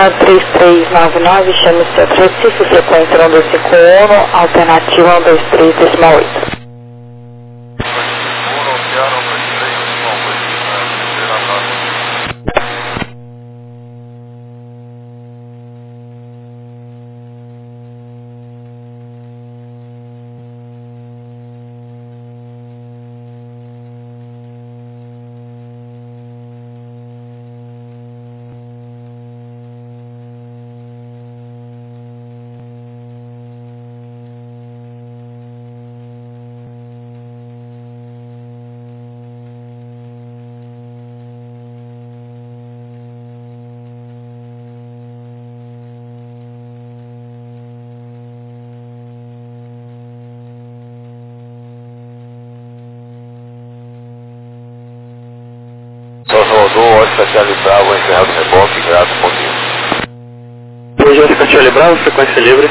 3399, chame-se Centro Recife, frequência 1251, alternativa 123,8. Salvador, Oscar Charlie Bravo, encerrado reboque, grato, bom dia. Hoje Oscar Charlie Bravo, frequência livre.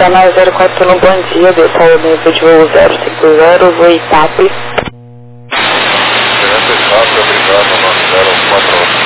Canal 041, bom dia, detalhe nível de voo 050, voo Itape. Segurança Itape, obrigado, 9041.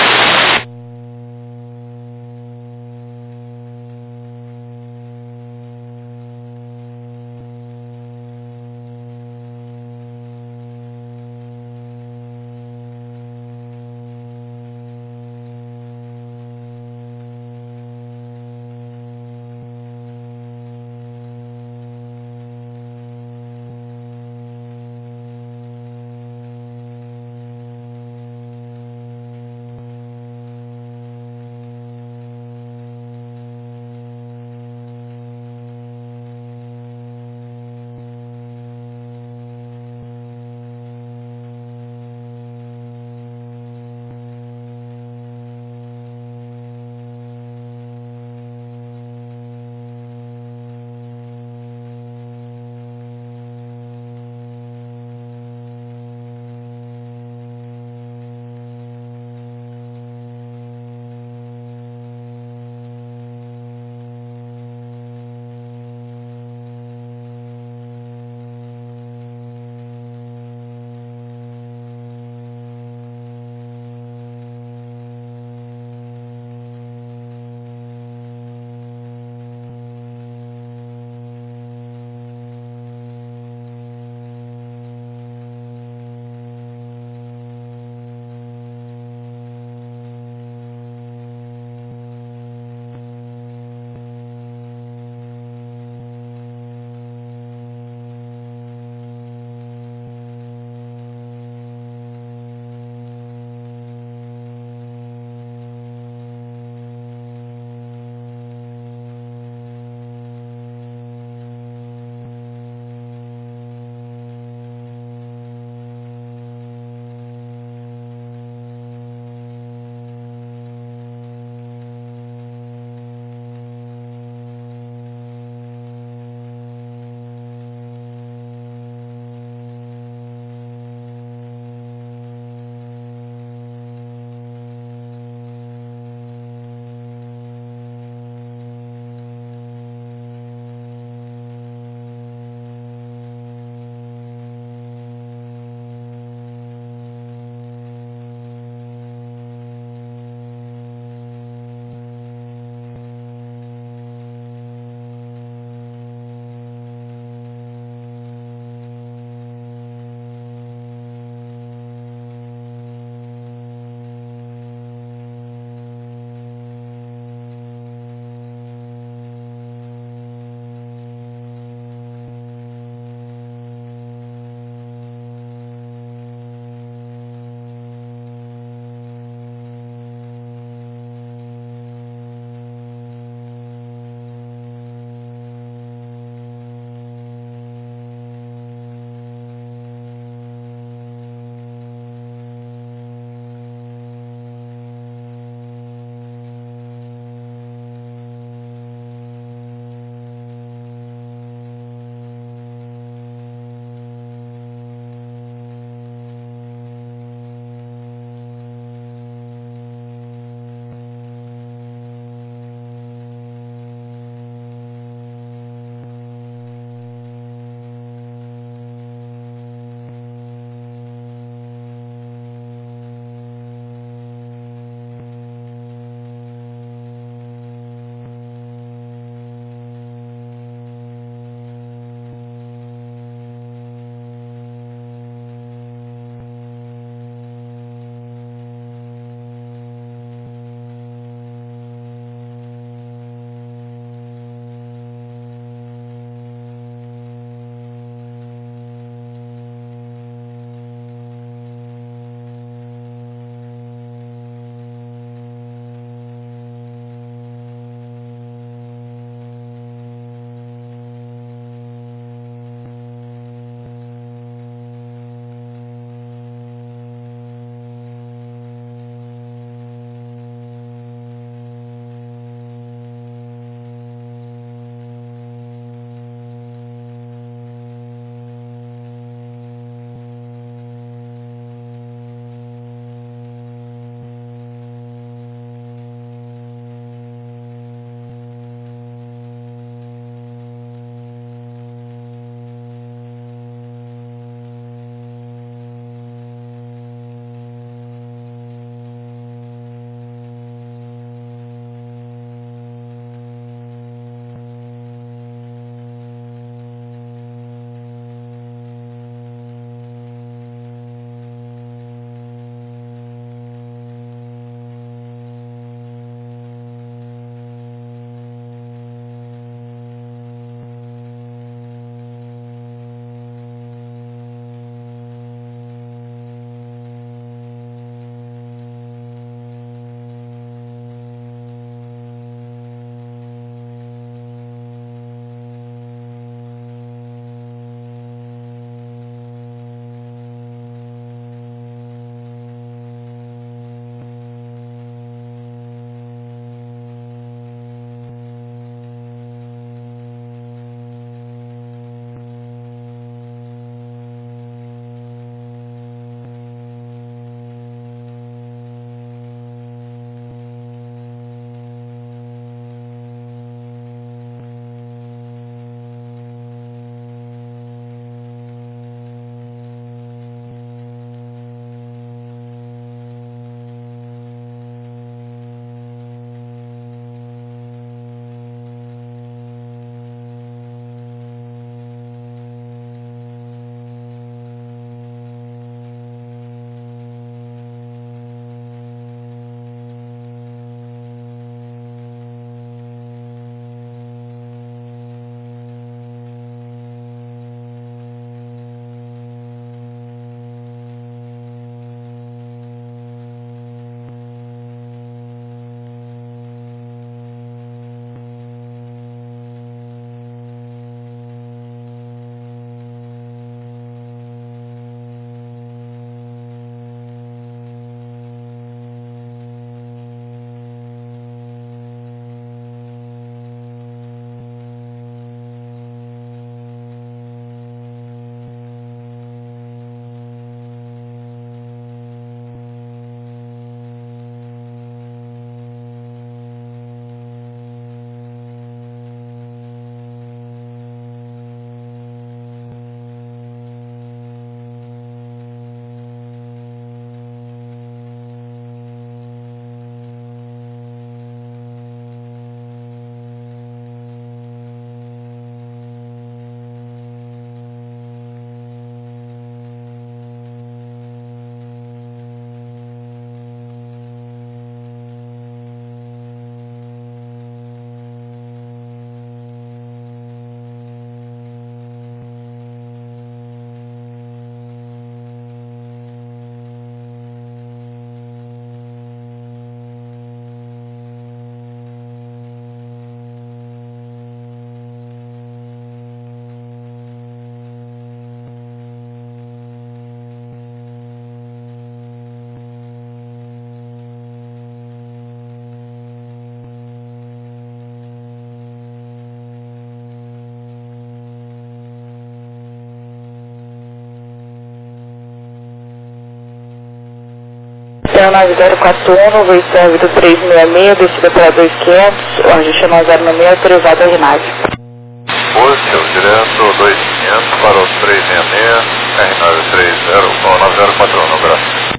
é o 9041, voo servido 366, descida para 2500, o ajuste é 9096, autorizado a RNAV. Positivo, direto 2500 para o 366, R930, 9041, no braço.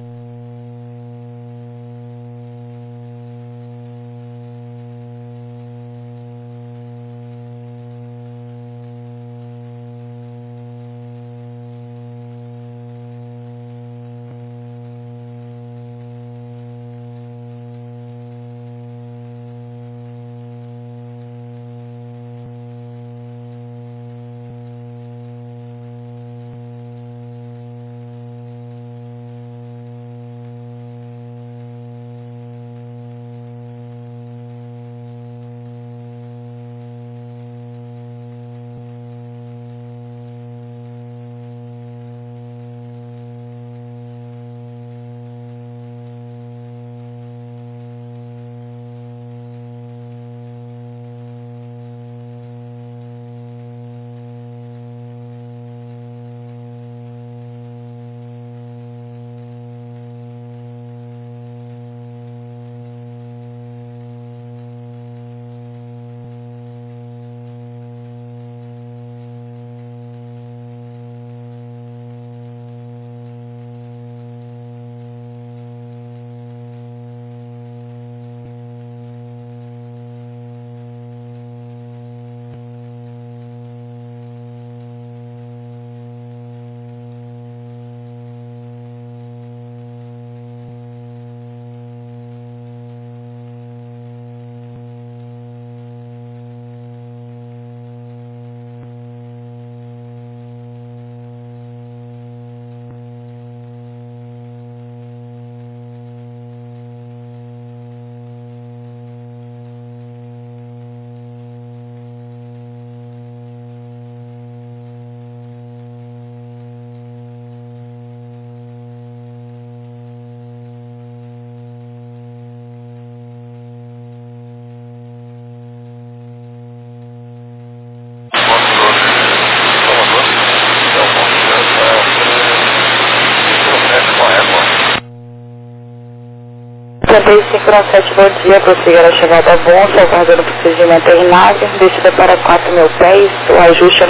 Também 597, bom dia, prosseguir a chegada a Bonsa, aguardando o procedimento RNAV, descida para 4.000 pés, o ajuste é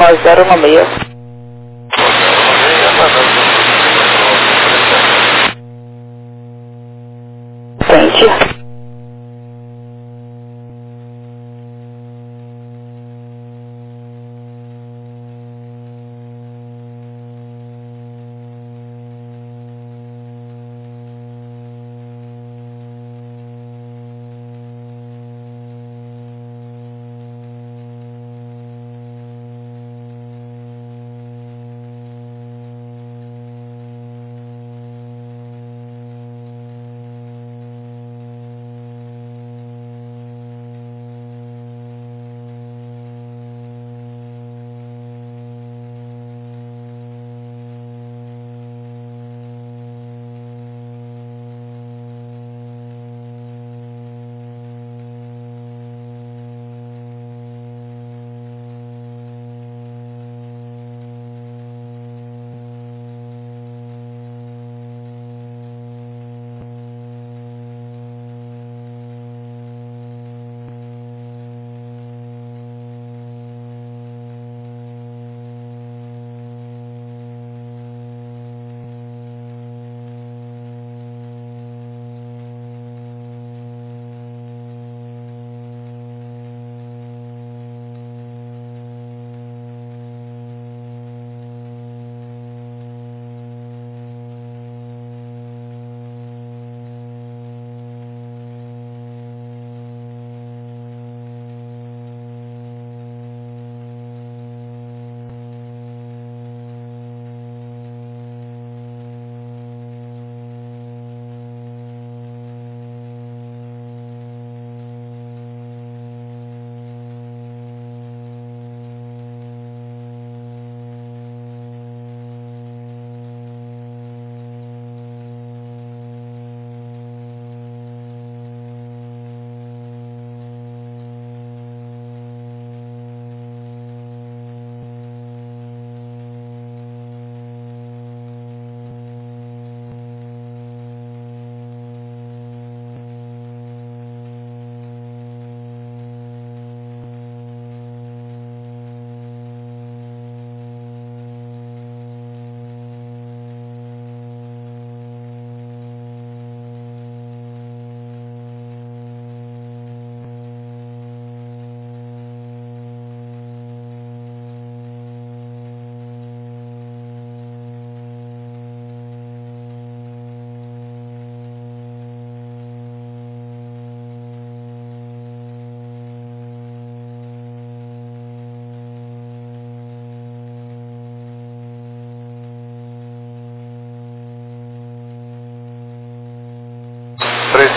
9096. Frente.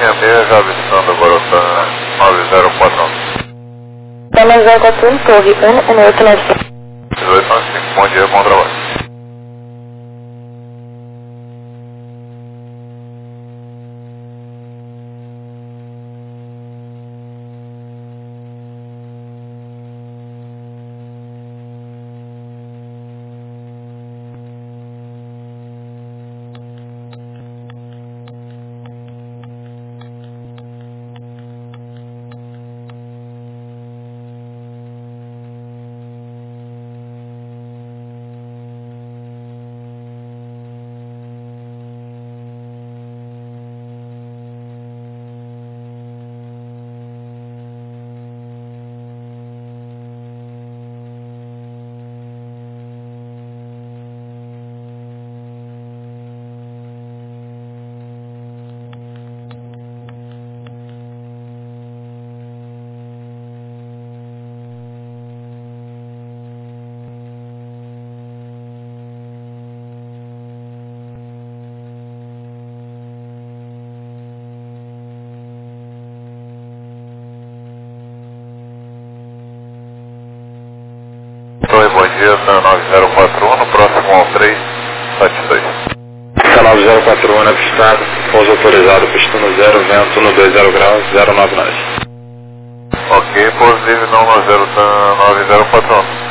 66, já avistando agora está 9041. Tá 9041, torre 11895. 1895, bom dia, bom trabalho. Oi, bom dia, tá 9041, no próximo ao 372. Tá 9041 avistado, pouso autorizado, pistando 0, vento no 20 graus, 099. Ok, pouso livre não 9041.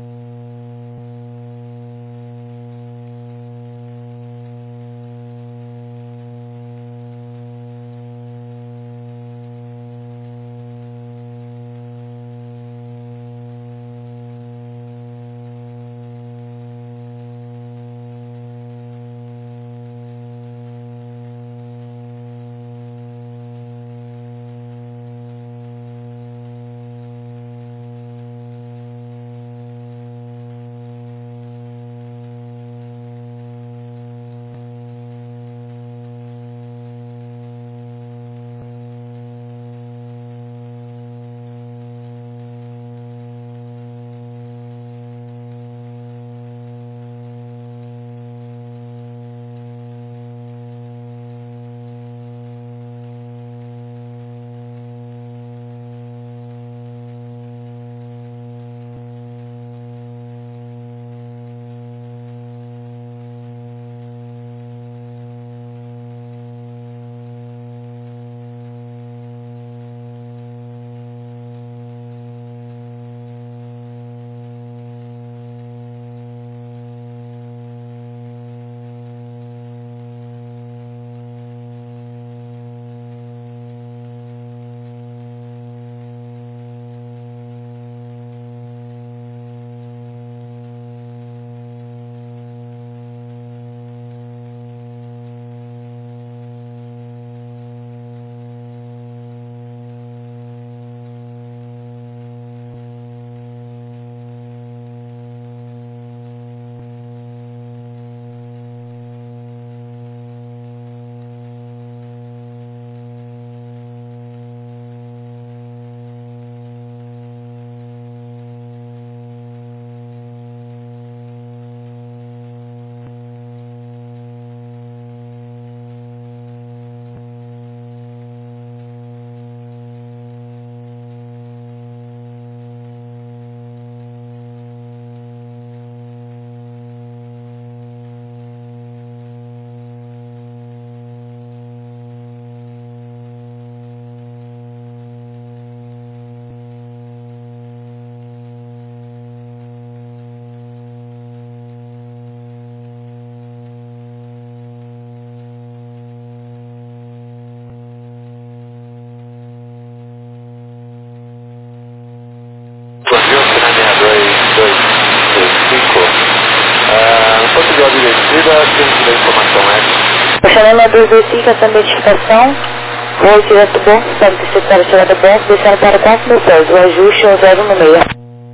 Ponto de ordem descida, temos da informação é. Chamando a 225, essa identificação. Vou direto do banco, sabe que você está tirando do banco, descendo para 4 mil pés. O ajuste é 0 no meio.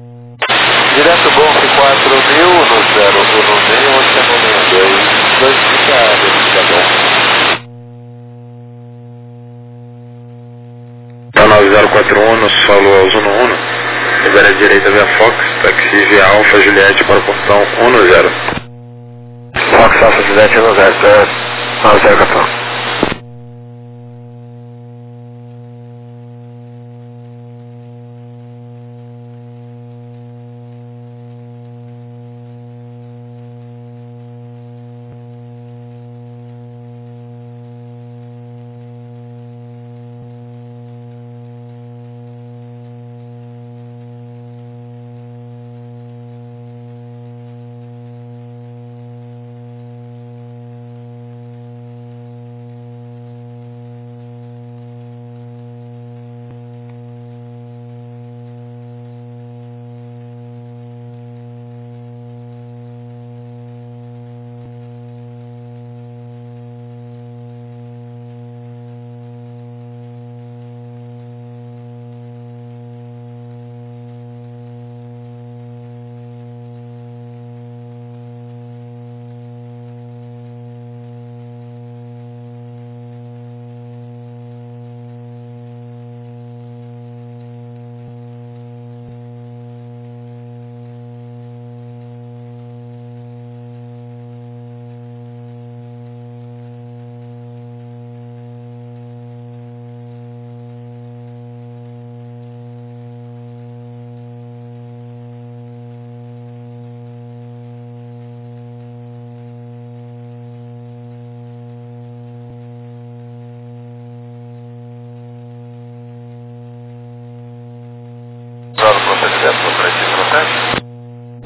Direto banco 4 mil no 0 no meio, você não 2 Tá 9041 no solo Alzo no 1, libera a direita via Fox, taxi via Alfa Juliette para o portão 10. Fox Alfa Juliette 10, 9014.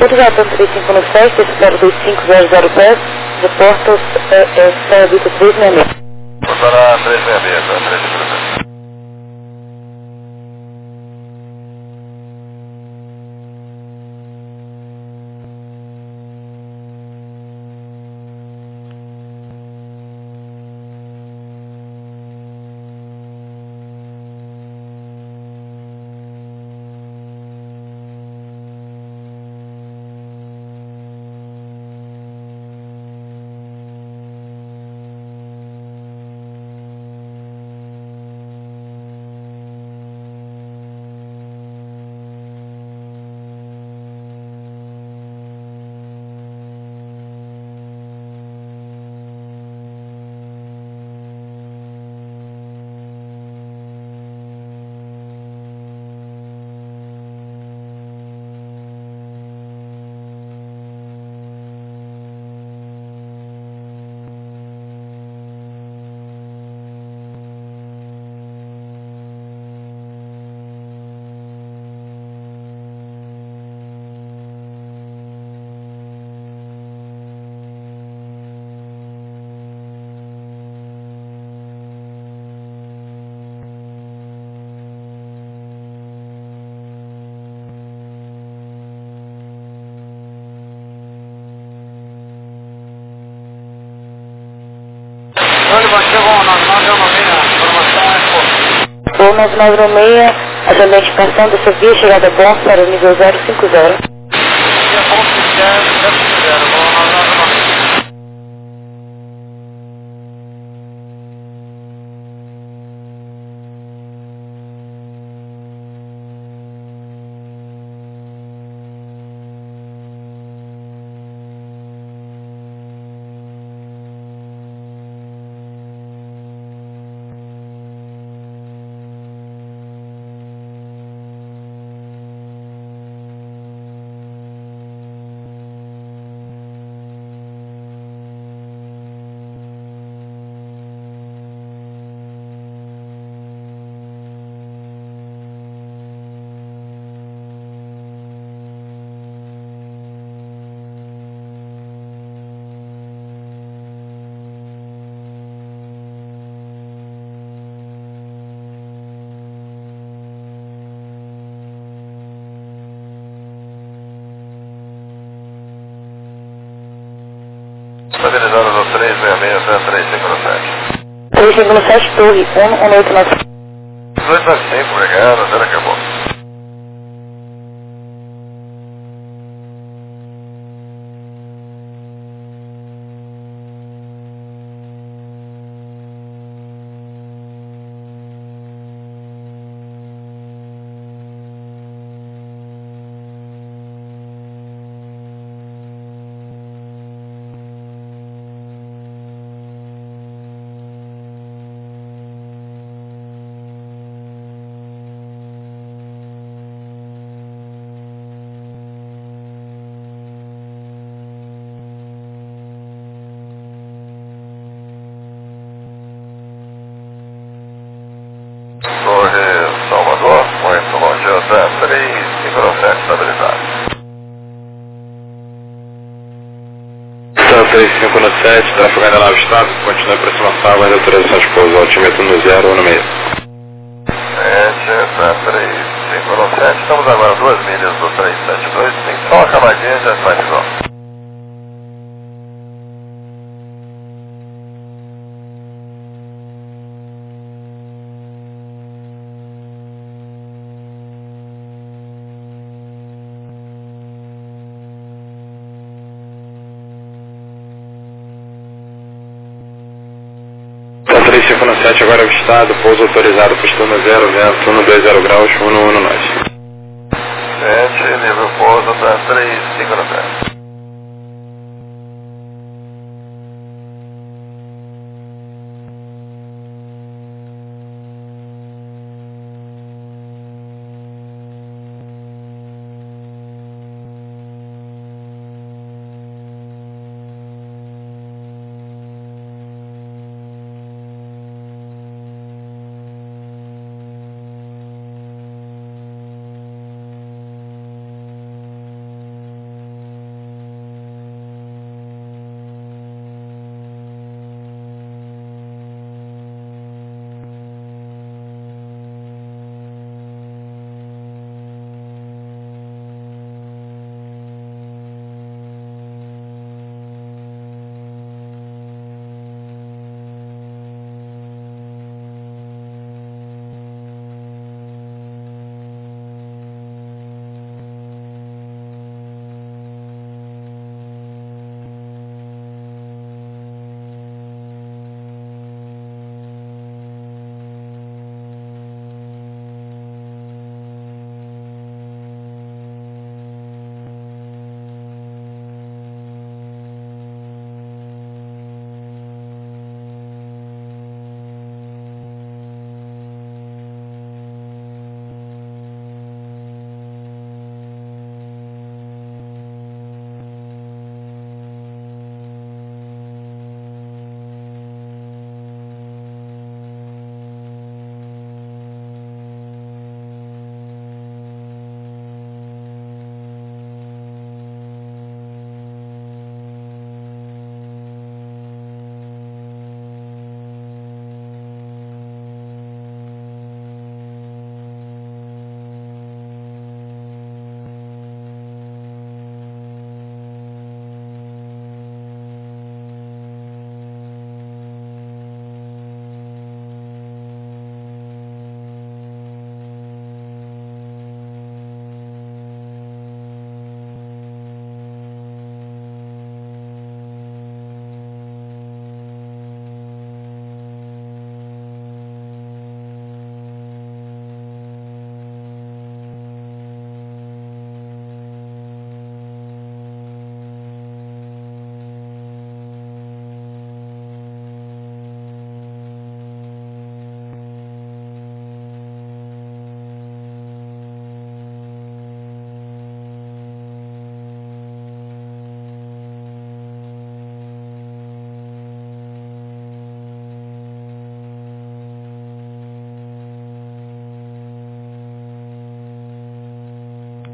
Outro já tanto 3517, esse 0250010, reporta essa órbita 366. Botará 366, tá? 366. Voo 9996, agendamento de expansão dessa via, chegada a bom para o nível 050. Estabilizando no 366-357. 357, torre 189. 295, obrigado, até daqui a pouco. Torre Salvador, muito bom dia, até 357, estabilizado. Tá 3517, tráfego ainda lá estado, continua aproximação, aguarda autorização de pouso, altímetro no 0 ou no meio. 3517, estamos agora a 2 milhas do 372, tem só uma camadinha e já está de volta. Tá 3517, agora avistado, pouso autorizado, postura 0, vento 120 graus, 119. Nível pouso para 3517.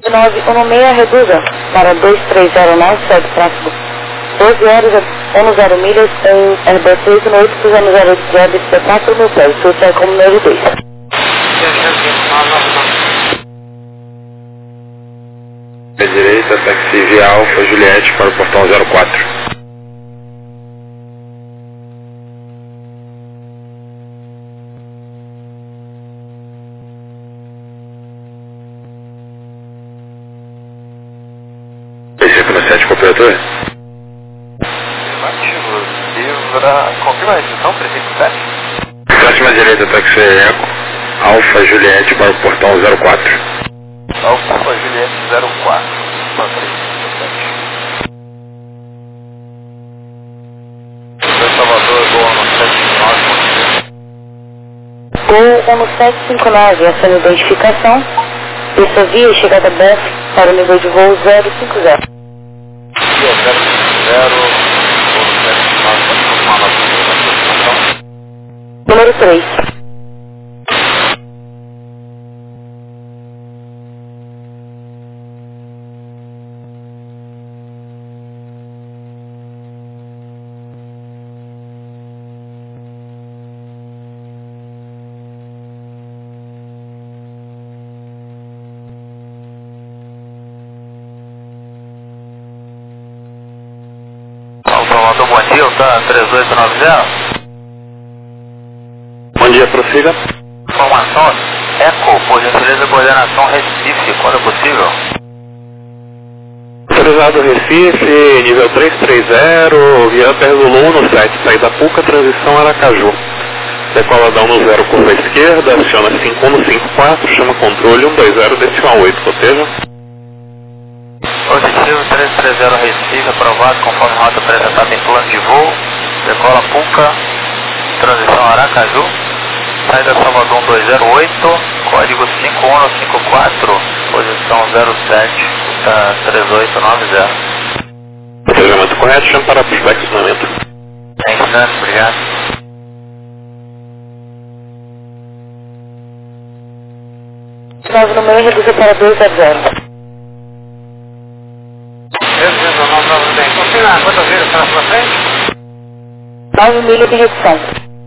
916 reduza para 2309, segue tráfego 12 horas, 10 milhas, RB6 no 8 cruzando 08 de ABC 4 mil pés, surte é como número 2. À direita, táxi via Alfa Juliette para o portão 04. PC 7 com operador? Afirmativo. Livra... Confirma a restrição, prefeito 7? Próxima direita, táxi Eco Alfa Juliette para o portão 04. Alfa Juliette 04. Mantém. Salvador, Gol no 759. Gol 1759, essa é a identificação. Essa via chegada BF para o nível de voo 050. Via 050, Gol no 759, Número 3. Salvador, bom dia, tá 3890. Bom dia, prossiga. Informação, Eco, por gentileza, coordenação Recife, quando é possível? Autorizado Recife, nível 330, via Pergulu no 7, saída Puca, transição Aracaju. Decoladão no 0, curva esquerda, aciona 5154, chama controle 120, decimal 8, proteja. Positivo 330 Recife, aprovado conforme rota apresentada em plano de voo. Decola Puca, transição Aracaju. Saída Salvador 208, código 5154, posição 07, tá 3890. Procedimento correto, chama para prospecto no momento. Em instante, obrigado. Nove no meio, reduza para 200. Confirma quantas vezes está na sua frente? 9 milhas de redução.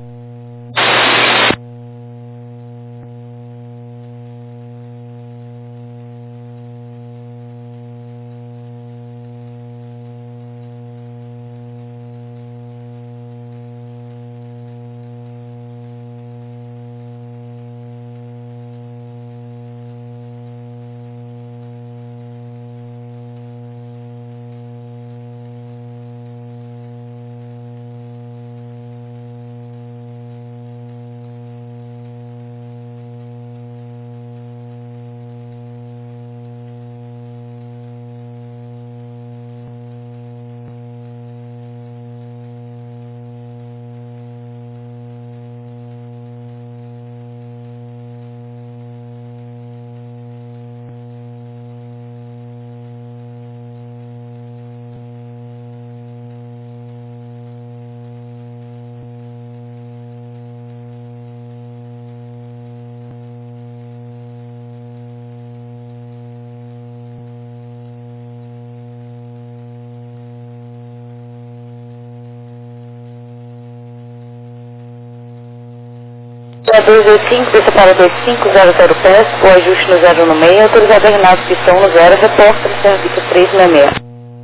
É 225, desça para 2500 pés, o ajuste no 016, autorizado a Renato Pistão no 0, repórter, serviço 366.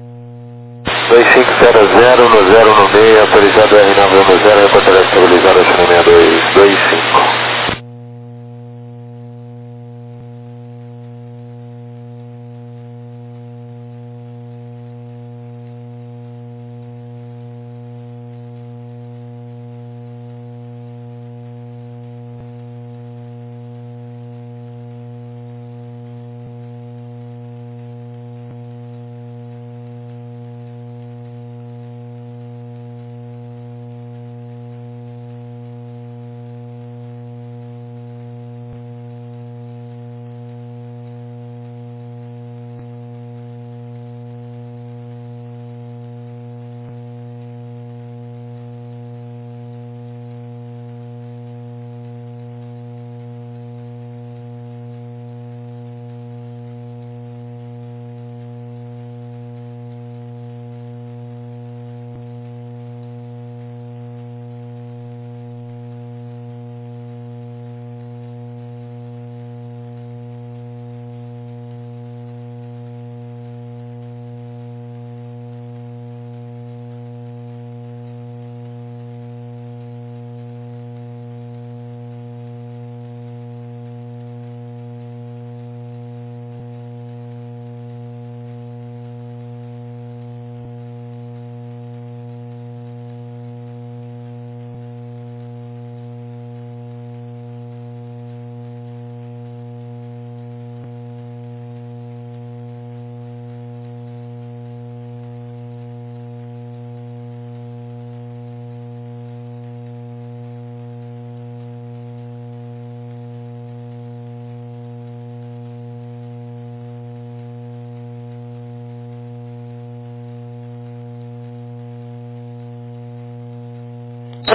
2500 no 016, autorizado R9 no 0, repórter estabilizado, acionamento 225.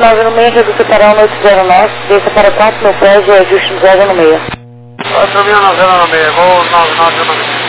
996, redução para 1809, desça para 4 mil pés e ajuste no 096. 4.996, voo 9996.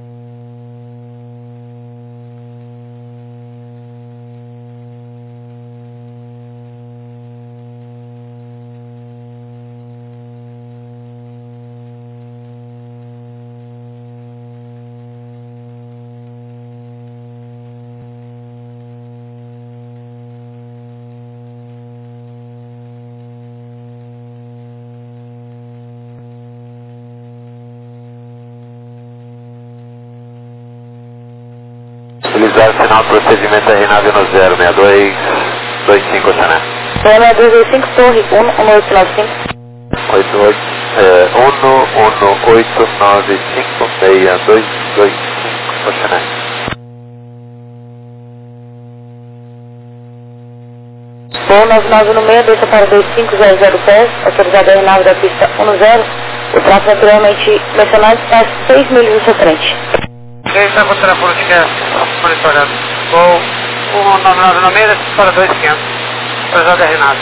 Utilizar o sinal de procedimento RNAV no 06225, Xané. 0225, torre 11895. 11895-6225, Xané. Voo 9996, desça para 2500 pés, autorizado a aeronave da pista 10. O tráfego anteriormente mencionado está a 6 milhas do seu frente. Quem está com o telefone que é monitorado? Voo 1996, desça para 2500. Autorizado a Renato.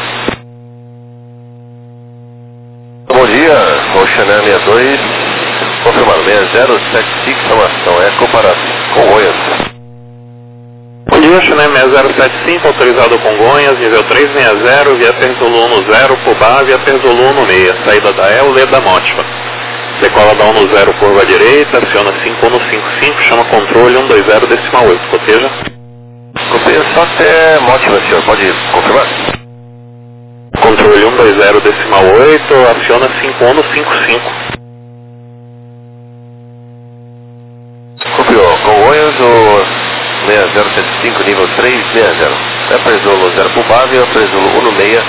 Bom dia, o Xané 62, confirmado, 6075, informação, Eco para Congonhas. Bom dia, Xané 6075, autorizado Congonhas, nível 360, via Perzolo 10, Pubá, via Perzolo 16, saída da El, Leda Mótiva. Decola da 10, curva direita, aciona 5155, chama controle 120 decimal 8, coteja. Coteja só até Mótiva, senhor, pode confirmar? Controle 120 decimal 8, aciona 5155. Copiou, Congonhas ou 6075, nível 360. É Perzolo 0 Pubá, via Perzolo 16.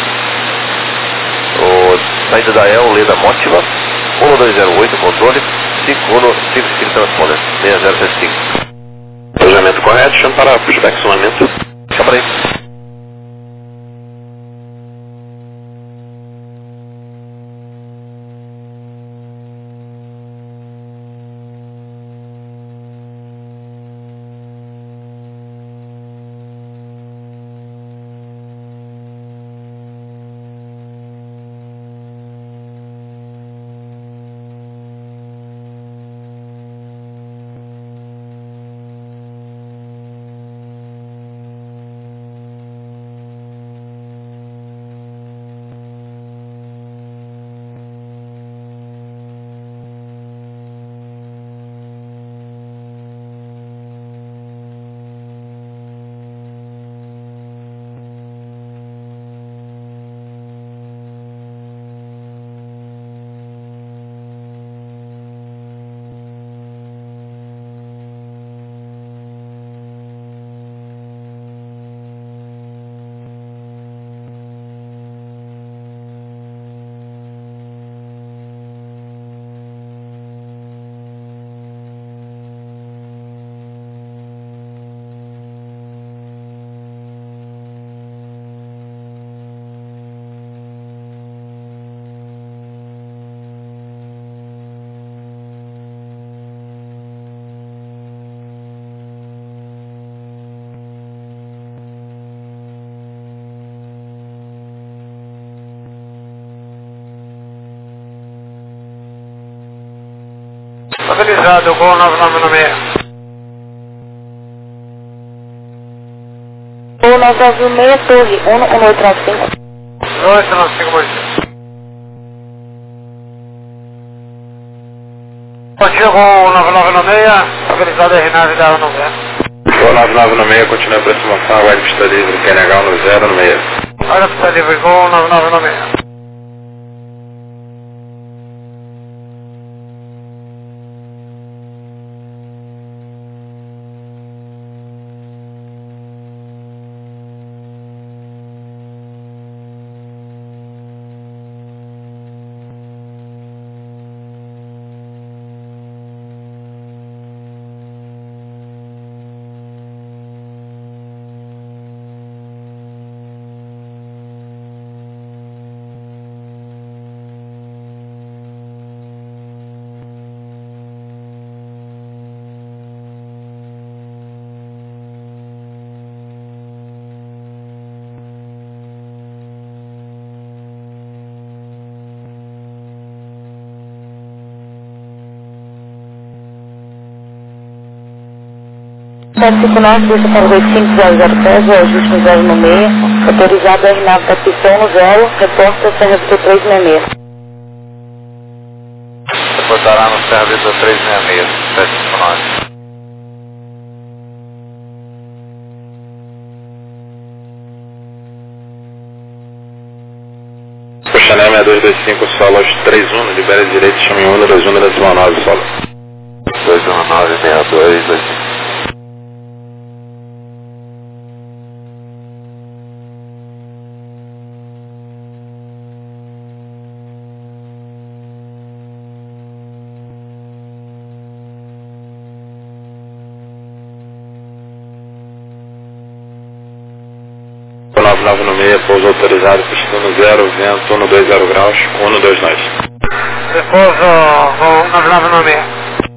O saída da El, Leda Mótiva. 1208, controle, 5155 transponder, 6075. Alojamento correto, chama para pushback sonamento. Chama aí. Stabilizado, voo 9996. Voo 9996, torre 11895. 1895, bom dia. Bom dia, voo 9996, stabilizado a Renave da 10. Voo 9996, continua a aproximação, aguarde pista livre, PNH 10 no meio. Olha, pista livre, voo 9996. 759, deixa para o 2500 o ajuste no 0 no meio, autorizado R9 da pistão no 0, reporta CRVT 366. Reportará no CRVT 366, 759. Chanel 6225, solo aos 31, libera direito, chame 1, 21, 219, solo. 219, 62, 25. O 99 no meio, pouso autorizado, pistão no 0, vento 120 graus, 129. Repouso, voo 99 no meio.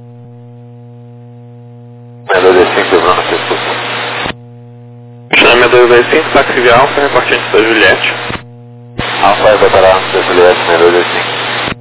6225, Bruno, Circuito. Chanel 6225, táxi via Alfa, repartinte da Juliette. Alfa, reportará no Juliette, 6225.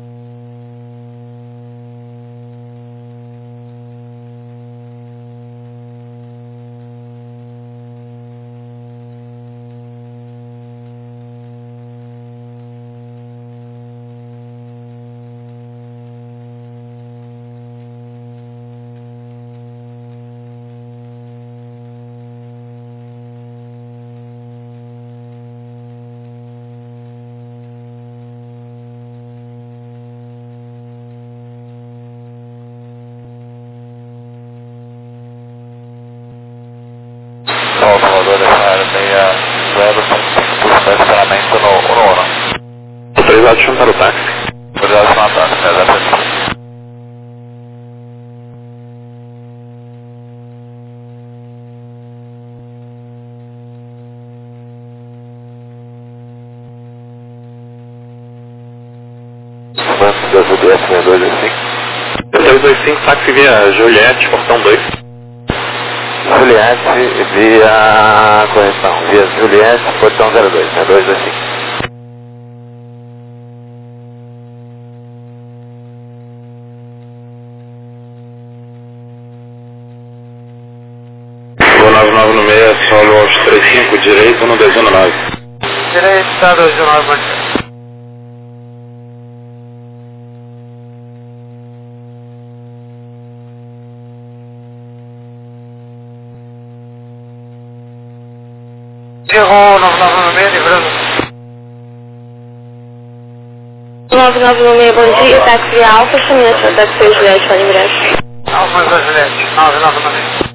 O Salvador deixar 60 estacionamento no ONU. Autorizado, chame para o táxi. Autorizado para o táxi, exatamente. Banco da Juliette, 6225. 6225, táxi via Juliette, portão 2. Juliette via correção, via Juliette, portão 02, 225. O 99 no meio, solo aos 35, direito 119. Direito, está 219, bandido. Chegou 99 no meio, livrando. 99 no meio, bom dia, táxi Alfa, chame a táxi Juliette para liberar. Alfa da Juliette, 99 no meio.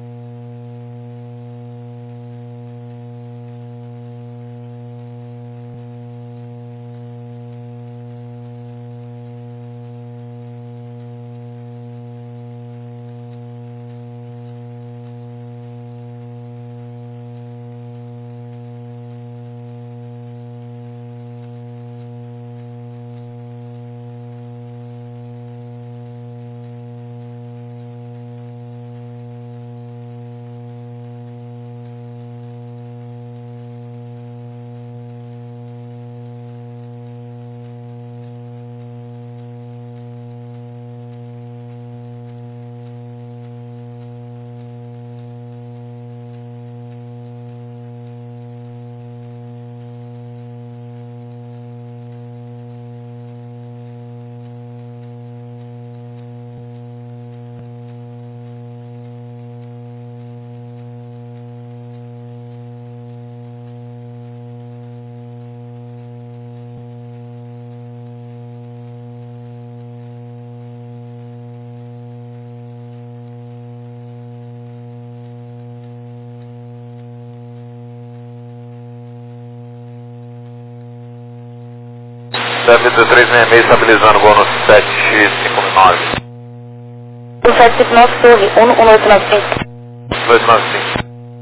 Débito 366, estabilizando o voo no 759. O 759 Torre, 1895. 295.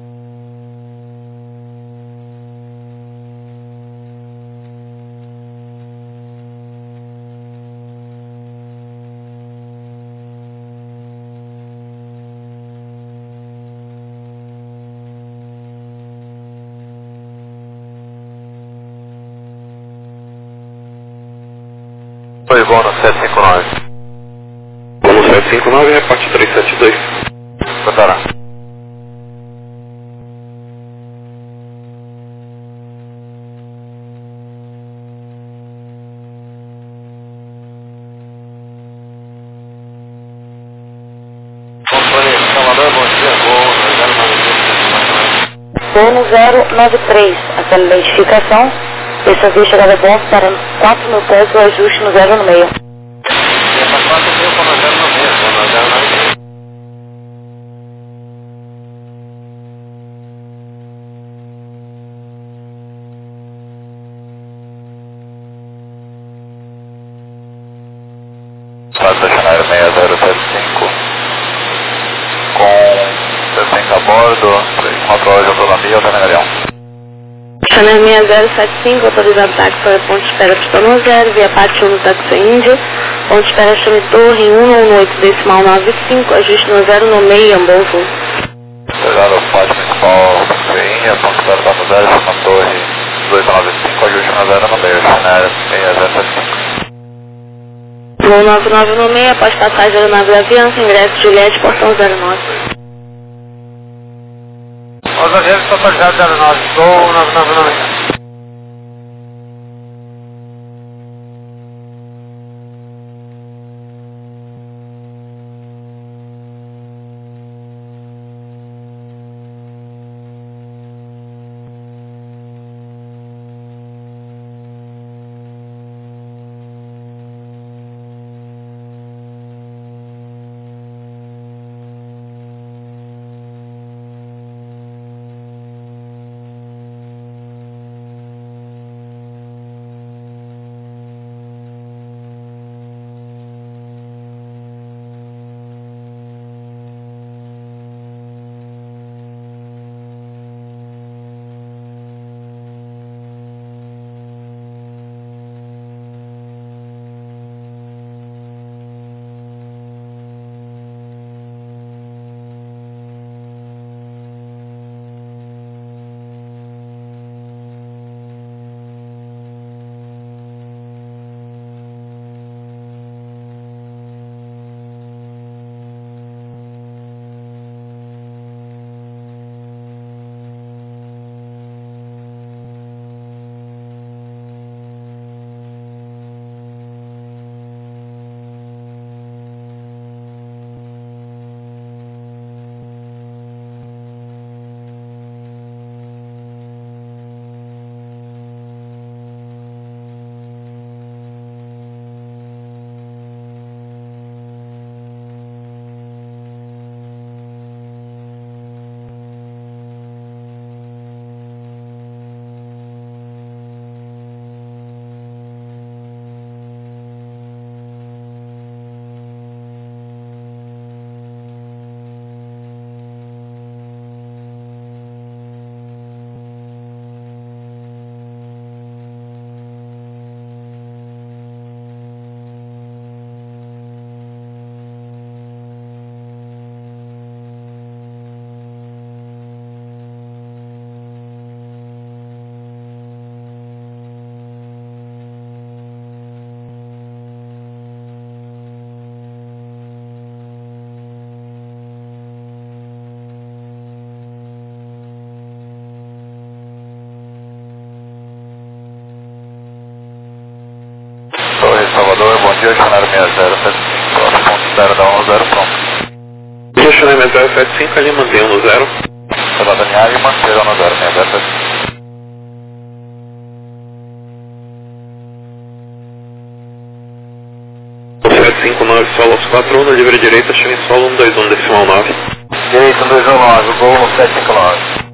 Foi bom no 759. Vamos 759, reparte 372. Botará. Gol no 093, a identificação. Esse avião chegada bom para 4.000 pés, o ajuste no 0 no meio. Essa 4.000 com no 0 no meio, com no 0 no meio. Estacionário 6075 com 60 a bordo, 4 horas de autonomia, Altanegarão. Estacionário 6075, autorizado táxi para ponto de espera Pistão 0, via parte 1 no táxi Índia, ponto de espera Chame Torre em 118 decimal 95, ajuste no 0 no meio, bom voo. Chegada parte municipal táxi Índia, ponto de espera no 0, Chame Torre 295, ajuste no 0 no meio, estacionário 6075. Voo 99 no meio, após passagem da aeronave da Avianca, ingresso Juliette, portão 09. Os aviões totalizados 09, Gol 99 no meio. Salvador, bom dia, estacionário 6075, ponto de espera da 10 pronto. Estacionamento 075, ali mantenha no 0. Chegada em área e manter no 0, 6075. 759 solo aos 4, na livre direita, chame solo 121 decimal 9. Direito 129, Gol 759.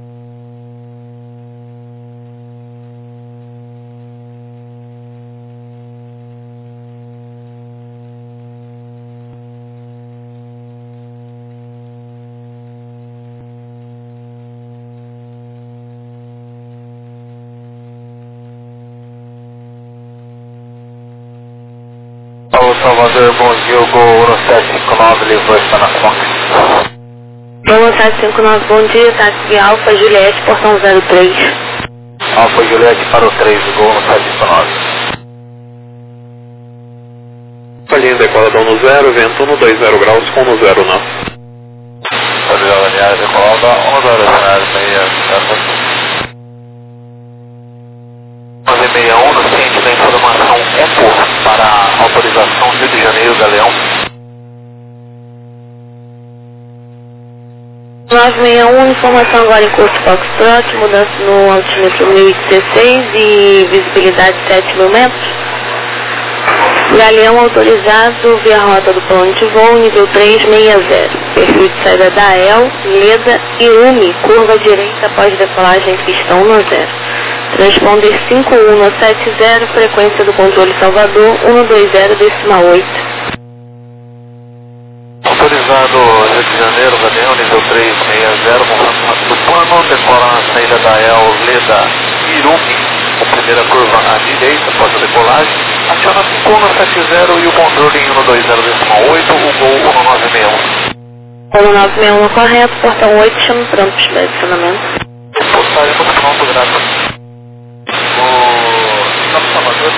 Salvador, bom dia, o Gol 1759, levou esta na fonte. Gol 759, bom dia, táxi Alfa Juliette, portão 03. Alfa Juliette para o 3, o Gol 759. Linha decoladão no 0, vento no 20 graus com no 0 não. Obrigado, linha decolada, 10 horas, 6, 1161, no ciente da informação EPO para autorização Rio de Janeiro, Galeão. 961, informação agora em curso Foxtrot, mudança no altímetro 1016 e visibilidade 7.000 metros. Galeão autorizado via rota do plano de voo, nível 360. Perfil de saída da EL, Leda e UMI, curva direita após decolagem, pistão no 0. Transponder 5170, frequência do controle Salvador, 120,8. Autorizado Rio de Janeiro, Galeão, nível 360, conforme rota do plano, decola na saída da EL, Leda e UMI, com primeira curva à direita após a decolagem, aciona 5170 e o controle em 120,8, o gol 1961. 1961 correto, portão 8, chama prontos para adicionamento. Postagem muito pronto, graças. O São Salvador,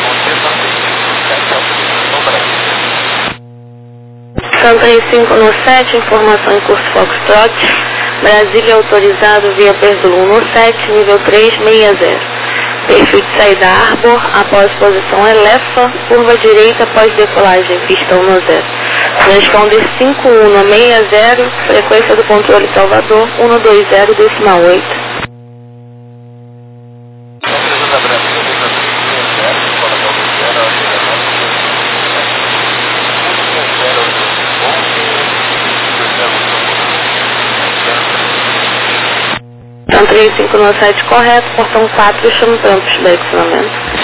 São 35 no 7, informação em curso Foxtrot. Brasília autorizado via Perdulo 1 no 7, nível 360. Perfil de saída Arbor, após posição Elefa, curva direita após decolagem, pistão no 0. Transponder 5160, frequência do controle Salvador, 120,8. São 35 no 7 correto, portão 4, chama prontos para adicionamento.